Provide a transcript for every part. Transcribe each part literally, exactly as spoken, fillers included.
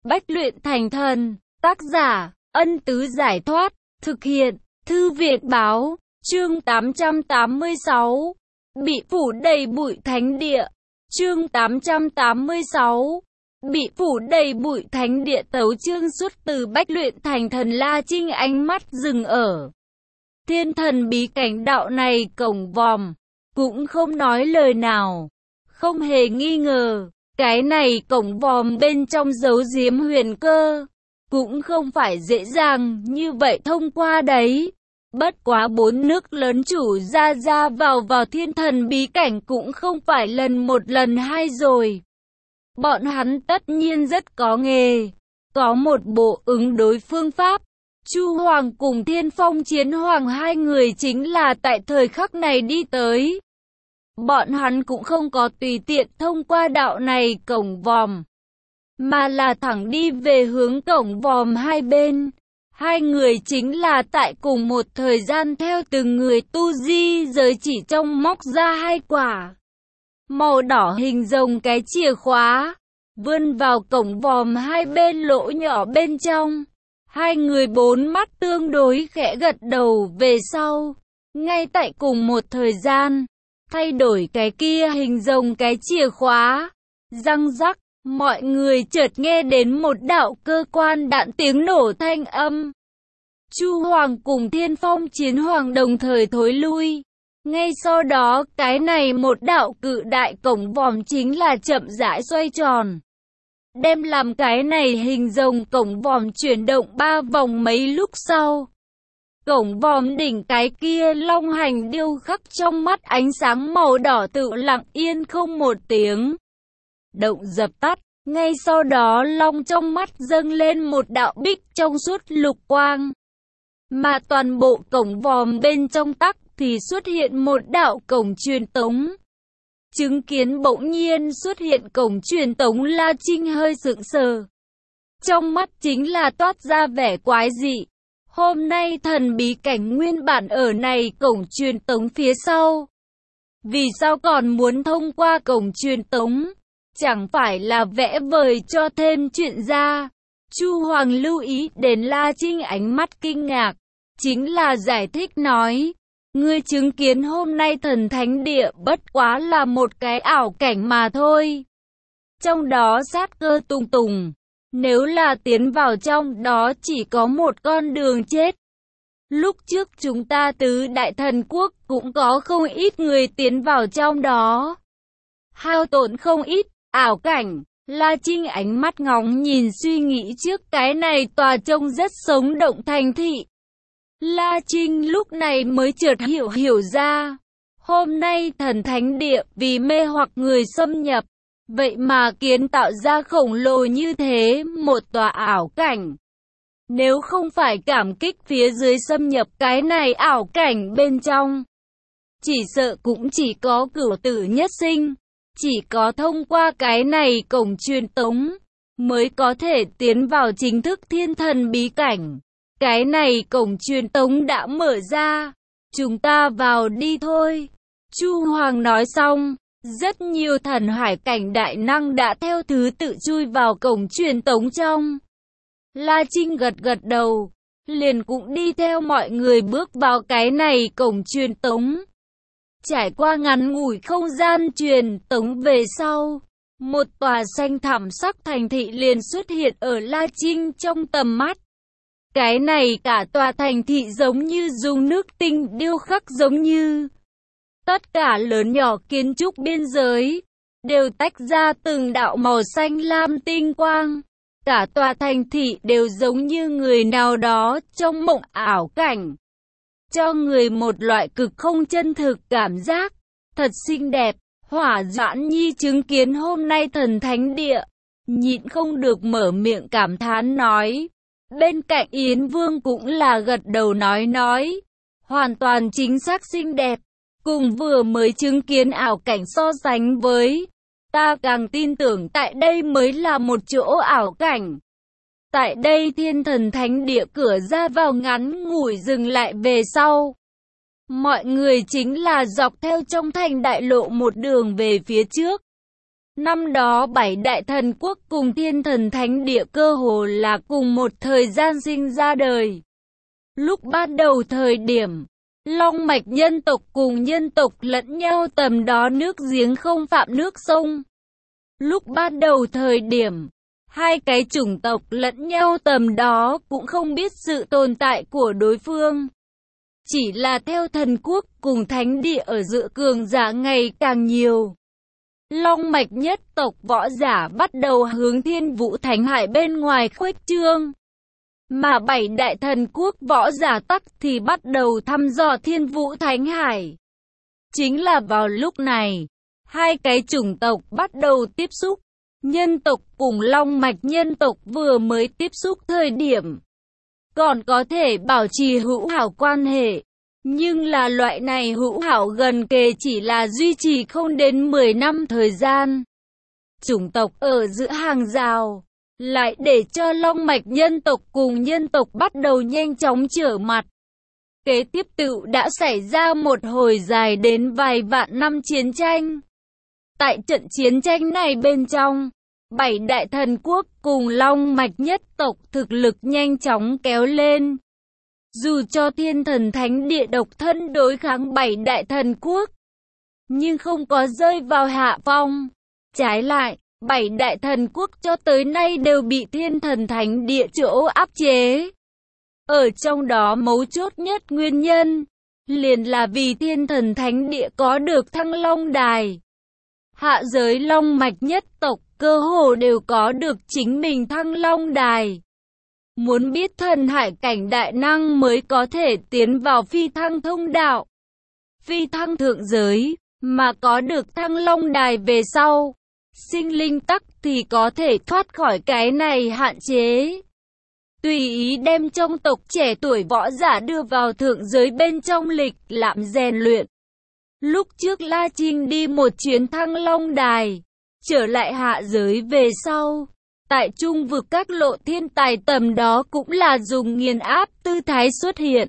Bách luyện thành thần. Tác giả, Ân Tứ Giải Thoát. Thực hiện, Thư Việt Báo. Chương tám trăm tám mươi sáu. Bị phủ đầy bụi thánh địa. Chương tám trăm tám mươi sáu. Bị phủ đầy bụi thánh địa. Tấu chương xuất từ Bách luyện thành thần. La Trinh ánh mắt dừng ở thiên thần bí cảnh đạo này cổng vòm, cũng không nói lời nào. Không hề nghi ngờ, cái này cổng vòm bên trong giấu giếm huyền cơ, cũng không phải dễ dàng như vậy thông qua đấy. Bất quá bốn nước lớn chủ ra ra vào vào thiên thần bí cảnh cũng không phải lần một lần hai rồi. Bọn hắn tất nhiên rất có nghề, có một bộ ứng đối phương pháp. Chu Hoàng cùng Thiên Phong Chiến Hoàng hai người chính là tại thời khắc này đi tới. Bọn hắn cũng không có tùy tiện thông qua đạo này cổng vòm, mà là thẳng đi về hướng cổng vòm hai bên. Hai người chính là tại cùng một thời gian theo từng người tu di giới chỉ trong móc ra hai quả màu đỏ hình rồng cái chìa khóa, vươn vào cổng vòm hai bên lỗ nhỏ bên trong. Hai người bốn mắt tương đối khẽ gật đầu về sau. Ngay tại cùng một thời gian, thay đổi cái kia hình rồng cái chìa khóa. Răng rắc, mọi người chợt nghe đến một đạo cơ quan đạn tiếng nổ thanh âm. Chu Hoàng cùng Thiên Phong Chiến Hoàng đồng thời thối lui. Ngay sau đó, cái này một đạo cự đại cổng vòm chính là chậm rãi xoay tròn, đem làm cái này hình rồng cổng vòm chuyển động ba vòng. Mấy lúc sau, cổng vòm đỉnh cái kia long hành điêu khắc trong mắt ánh sáng màu đỏ tự lặng yên không một tiếng động dập tắt. Ngay sau đó long trong mắt dâng lên một đạo bích trong suốt lục quang, mà toàn bộ cổng vòm bên trong tắc thì xuất hiện một đạo cổng truyền tống. Chứng kiến bỗng nhiên xuất hiện cổng truyền tống, La Trinh hơi sững sờ, trong mắt chính là toát ra vẻ quái dị. Hôm nay thần bí cảnh nguyên bản ở này cổng truyền tống phía sau, vì sao còn muốn thông qua cổng truyền tống? Chẳng phải là vẽ vời cho thêm chuyện ra? Chu Hoàng lưu ý đến La Trinh ánh mắt kinh ngạc, chính là giải thích nói: ngươi chứng kiến hôm nay thần thánh địa bất quá là một cái ảo cảnh mà thôi. Trong đó sát cơ tùng tùng, nếu là tiến vào trong đó chỉ có một con đường chết. Lúc trước chúng ta tứ đại thần quốc cũng có không ít người tiến vào trong đó, hao tổn không ít. Ảo cảnh. La Trinh ánh mắt ngóng nhìn suy nghĩ trước cái này tòa trông rất sống động thành thị. La Trinh lúc này mới chợt hiểu hiểu ra, hôm nay thần thánh địa vì mê hoặc người xâm nhập, vậy mà kiến tạo ra khổng lồ như thế một tòa ảo cảnh. Nếu không phải cảm kích phía dưới xâm nhập cái này ảo cảnh bên trong, chỉ sợ cũng chỉ có cửu tử nhất sinh. Chỉ có thông qua cái này cổng truyền tống mới có thể tiến vào chính thức thiên thần bí cảnh. Cái này cổng truyền tống đã mở ra, chúng ta vào đi thôi. Chu Hoàng nói xong, rất nhiều thần hải cảnh đại năng đã theo thứ tự chui vào cổng truyền tống trong. La Trinh gật gật đầu, liền cũng đi theo mọi người bước vào cái này cổng truyền tống. Trải qua ngắn ngủi không gian truyền tống về sau, một tòa xanh thẳm sắc thành thị liền xuất hiện ở La Trinh trong tầm mắt. Cái này cả tòa thành thị giống như dùng nước tinh điêu khắc, giống như tất cả lớn nhỏ kiến trúc biên giới đều tách ra từng đạo màu xanh lam tinh quang. Cả tòa thành thị đều giống như người nào đó trong mộng ảo cảnh, cho người một loại cực không chân thực cảm giác, thật xinh đẹp. Hỏa Doãn Nhi chứng kiến hôm nay thần thánh địa, nhịn không được mở miệng cảm thán nói. Bên cạnh Yến Vương cũng là gật đầu nói nói, hoàn toàn chính xác xinh đẹp, cùng vừa mới chứng kiến ảo cảnh so sánh với, ta càng tin tưởng tại đây mới là một chỗ ảo cảnh. Tại đây thiên thần thánh địa cửa ra vào ngắn ngủi dừng lại về sau, mọi người chính là dọc theo trong thành đại lộ một đường về phía trước. Năm đó bảy đại thần quốc cùng thiên thần thánh địa cơ hồ là cùng một thời gian sinh ra đời. Lúc bắt đầu thời điểm, long mạch nhân tộc cùng nhân tộc lẫn nhau tầm đó nước giếng không phạm nước sông. Lúc bắt đầu thời điểm, hai cái chủng tộc lẫn nhau tầm đó cũng không biết sự tồn tại của đối phương. Chỉ là theo thần quốc cùng thánh địa ở giữa cường giả ngày càng nhiều. Long mạch nhất tộc võ giả bắt đầu hướng Thiên Vũ Thánh Hải bên ngoài khuếch trương. Mà bảy đại thần quốc võ giả tắc thì bắt đầu thăm dò Thiên Vũ Thánh Hải. Chính là vào lúc này, hai cái chủng tộc bắt đầu tiếp xúc. Nhân tộc cùng long mạch nhân tộc vừa mới tiếp xúc thời điểm, còn có thể bảo trì hữu hảo quan hệ. Nhưng là loại này hữu hảo gần kề chỉ là duy trì không đến mười năm thời gian. Chủng tộc ở giữa hàng rào, lại để cho long mạch nhân tộc cùng nhân tộc bắt đầu nhanh chóng trở mặt. Kế tiếp tự đã xảy ra một hồi dài đến vài vạn năm chiến tranh. Tại trận chiến tranh này bên trong, bảy đại thần quốc cùng long mạch nhất tộc thực lực nhanh chóng kéo lên. Dù cho thiên thần thánh địa độc thân đối kháng bảy đại thần quốc, nhưng không có rơi vào hạ phong. Trái lại, bảy đại thần quốc cho tới nay đều bị thiên thần thánh địa chỗ áp chế. Ở trong đó mấu chốt nhất nguyên nhân, liền là vì thiên thần thánh địa có được Thăng Long Đài. Hạ giới long mạch nhất tộc cơ hồ đều có được chính mình Thăng Long Đài. Muốn biết thần hải cảnh đại năng mới có thể tiến vào phi thăng thông đạo, phi thăng thượng giới, mà có được Thăng Long Đài về sau, sinh linh tắc thì có thể thoát khỏi cái này hạn chế. Tùy ý đem trong tộc trẻ tuổi võ giả đưa vào thượng giới bên trong lịch lãm rèn luyện. Lúc trước La Trinh đi một chuyến Thăng Long Đài, trở lại hạ giới về sau, tại trung vực các lộ thiên tài tầm đó cũng là dùng nghiền áp tư thái xuất hiện.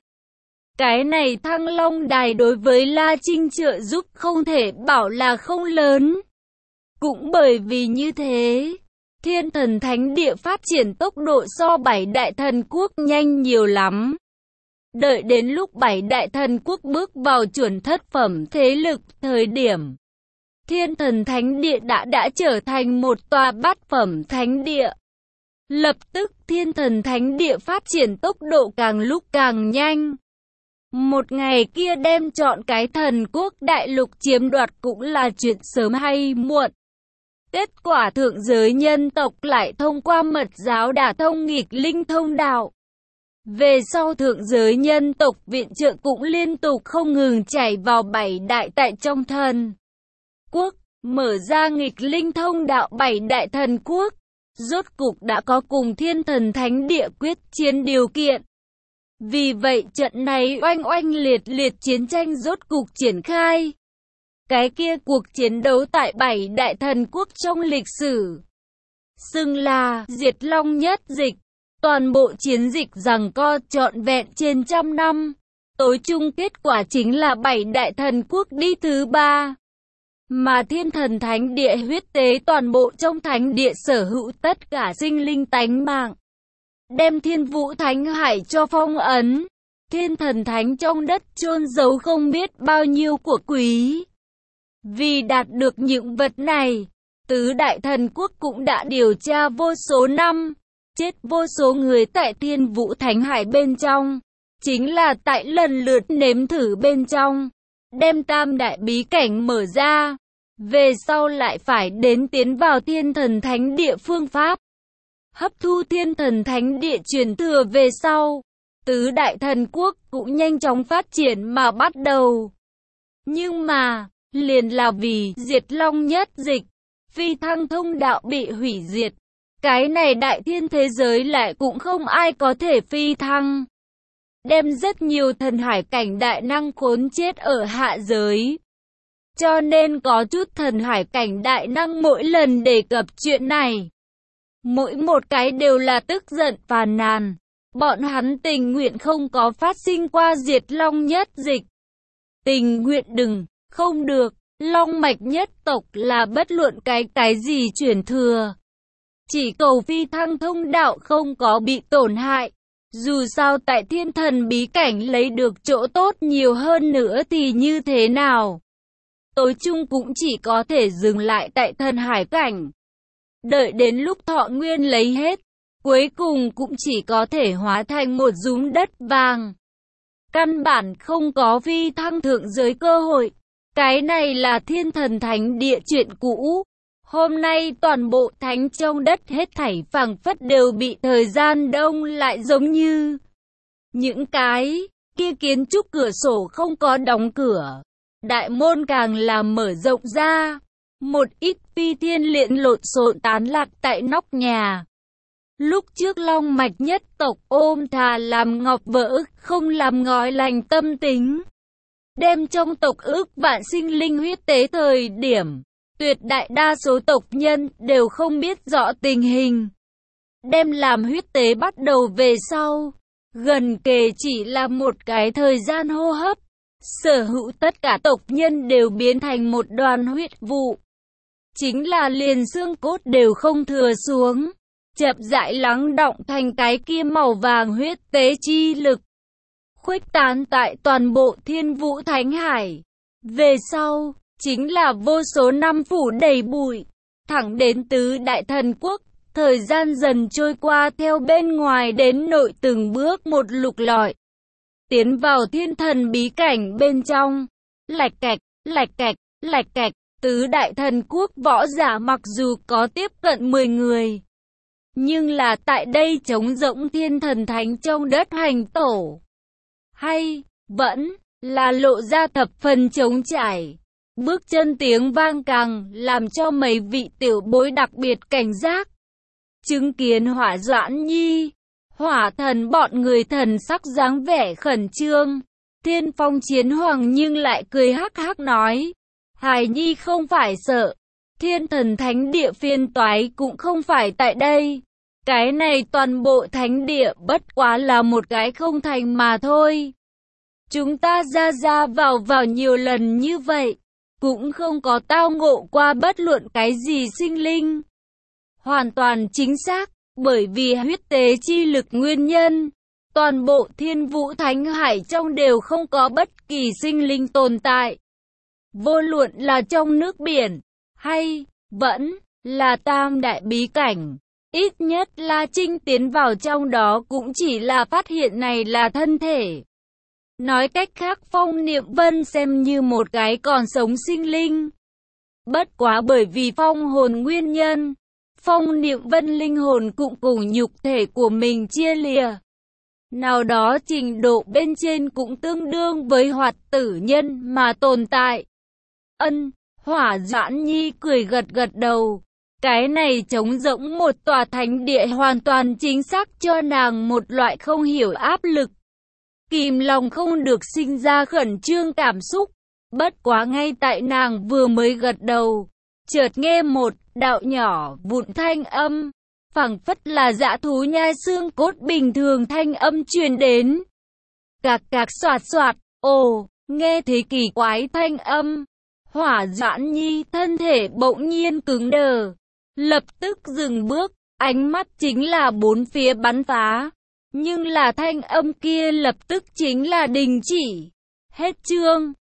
Cái này Thăng Long Đài đối với La Trinh trợ giúp không thể bảo là không lớn. Cũng bởi vì như thế, thiên thần thánh địa phát triển tốc độ so bảy đại thần quốc nhanh nhiều lắm. Đợi đến lúc bảy đại thần quốc bước vào chuẩn thất phẩm thế lực thời điểm, thiên thần thánh địa đã đã trở thành một tòa bát phẩm thánh địa. Lập tức thiên thần thánh địa phát triển tốc độ càng lúc càng nhanh. Một ngày kia đem chọn cái thần quốc đại lục chiếm đoạt cũng là chuyện sớm hay muộn. Kết quả thượng giới nhân tộc lại thông qua mật giáo đả thông nghịch linh thông đạo. Về sau thượng giới nhân tộc viện trợ cũng liên tục không ngừng chảy vào bảy đại tại trong thần quốc, mở ra nghịch linh thông đạo bảy đại thần quốc. Rốt cục đã có cùng thiên thần thánh địa quyết chiến điều kiện. Vì vậy trận này oanh oanh liệt liệt chiến tranh rốt cục triển khai. Cái kia cuộc chiến đấu tại bảy đại thần quốc trong lịch sử xưng là Diệt Long Nhất Dịch. Toàn bộ chiến dịch giằng co trọn vẹn trên trăm năm. Tối chung kết quả chính là bảy đại thần quốc đi thứ ba. Mà thiên thần thánh địa huyết tế toàn bộ trong thánh địa sở hữu tất cả sinh linh tánh mạng. Đem Thiên Vũ Thánh Hải cho phong ấn. Thiên thần thánh trong đất chôn giấu không biết bao nhiêu của quý. Vì đạt được những vật này, tứ đại thần quốc cũng đã điều tra vô số năm. Chết vô số người tại Thiên Vũ Thánh Hải bên trong. Chính là tại lần lượt nếm thử bên trong. Đem tam đại bí cảnh mở ra. Về sau lại phải đến tiến vào thiên thần thánh địa phương pháp. Hấp thu thiên thần thánh địa truyền thừa về sau. Tứ đại thần quốc cũng nhanh chóng phát triển mà bắt đầu. Nhưng mà, liền là vì Diệt Long Nhất Dịch, phi thăng thông đạo bị hủy diệt. Cái này đại thiên thế giới lại cũng không ai có thể phi thăng. Đem rất nhiều thần hải cảnh đại năng khốn chết ở hạ giới. Cho nên có chút thần hải cảnh đại năng mỗi lần đề cập chuyện này, mỗi một cái đều là tức giận phàn nàn. Bọn hắn tình nguyện không có phát sinh qua Diệt Long Nhất Dịch. Tình nguyện đừng, không được, Long mạch nhất tộc là bất luận cái cái gì chuyển thừa. Chỉ cầu phi thăng thông đạo không có bị tổn hại. Dù sao tại thiên thần bí cảnh lấy được chỗ tốt nhiều hơn nữa thì như thế nào? Tối chung cũng chỉ có thể dừng lại tại thần hải cảnh. Đợi đến lúc thọ nguyên lấy hết, cuối cùng cũng chỉ có thể hóa thành một dúm đất vàng. Căn bản không có phi thăng thượng giới cơ hội. Cái này là thiên thần thánh địa chuyện cũ. Hôm nay toàn bộ thánh trong đất hết thảy phảng phất đều bị thời gian đông lại, giống như những cái kia kiến trúc cửa sổ không có đóng cửa. Đại môn càng làm mở rộng ra. Một ít phi thiên liễn lộn xộn tán lạc tại nóc nhà. Lúc trước long mạch nhất tộc ôm thà làm ngọc vỡ, không làm ngói lành tâm tính. Đem trong tộc ước vạn sinh linh huyết tế thời điểm, tuyệt đại đa số tộc nhân đều không biết rõ tình hình. Đem làm huyết tế bắt đầu về sau, gần kề chỉ là một cái thời gian hô hấp. Sở hữu tất cả tộc nhân đều biến thành một đoàn huyết vụ. Chính là liền xương cốt đều không thừa xuống, chậm rãi lắng đọng thành cái kia màu vàng huyết tế chi lực, khuếch tán tại toàn bộ thiên vũ thánh hải. Về sau, chính là vô số năm phủ đầy bụi, thẳng đến tứ đại thần quốc. Thời gian dần trôi qua theo bên ngoài đến nội từng bước một lục lọi. Tiến vào thiên thần bí cảnh bên trong. Lạch cạch, lạch cạch, lạch cạch. Tứ đại thần quốc võ giả mặc dù có tiếp cận mười người, nhưng là tại đây trống rỗng thiên thần thánh trong đất hành tổ, hay vẫn là lộ ra thập phần trống trải. Bước chân tiếng vang càng làm cho mấy vị tiểu bối đặc biệt cảnh giác. Chứng kiến Hỏa Doãn Nhi, Hỏa thần bọn người thần sắc dáng vẻ khẩn trương. Thiên Phong Chiến Hoàng nhưng lại cười hắc hắc nói: Hài Nhi không phải sợ, thiên thần thánh địa phiên toái cũng không phải tại đây. Cái này toàn bộ thánh địa bất quá là một cái không thành mà thôi. Chúng ta ra ra vào vào nhiều lần như vậy, cũng không có tao ngộ qua bất luận cái gì sinh linh. Hoàn toàn chính xác, bởi vì huyết tế chi lực nguyên nhân, toàn bộ thiên vũ thánh hải trong đều không có bất kỳ sinh linh tồn tại. Vô luận là trong nước biển, hay vẫn là tam đại bí cảnh, ít nhất La Trinh tiến vào trong đó cũng chỉ là phát hiện này là thân thể. Nói cách khác, Phong Niệm Vân xem như một cái còn sống sinh linh. Bất quá bởi vì phong hồn nguyên nhân, Phong Niệm Vân linh hồn cũng cùng nhục thể của mình chia lìa. Nào đó trình độ bên trên cũng tương đương với hoạt tử nhân mà tồn tại. Ân, Hỏa Doãn Nhi cười gật gật đầu. Cái này trống rỗng một tòa thánh địa hoàn toàn chính xác cho nàng một loại không hiểu áp lực. Kìm lòng không được sinh ra khẩn trương cảm xúc. Bất quá ngay tại nàng vừa mới gật đầu, chợt nghe một đạo nhỏ vụn thanh âm, phảng phất là dã thú nhai xương cốt bình thường thanh âm truyền đến. Cạc cạc xoạt xoạt, ồ, nghe thấy kỳ quái thanh âm. Hỏa Doãn Nhi thân thể bỗng nhiên cứng đờ, lập tức dừng bước, ánh mắt chính là bốn phía bắn phá. Nhưng là thanh âm kia lập tức chính là đình chỉ. Hết chương.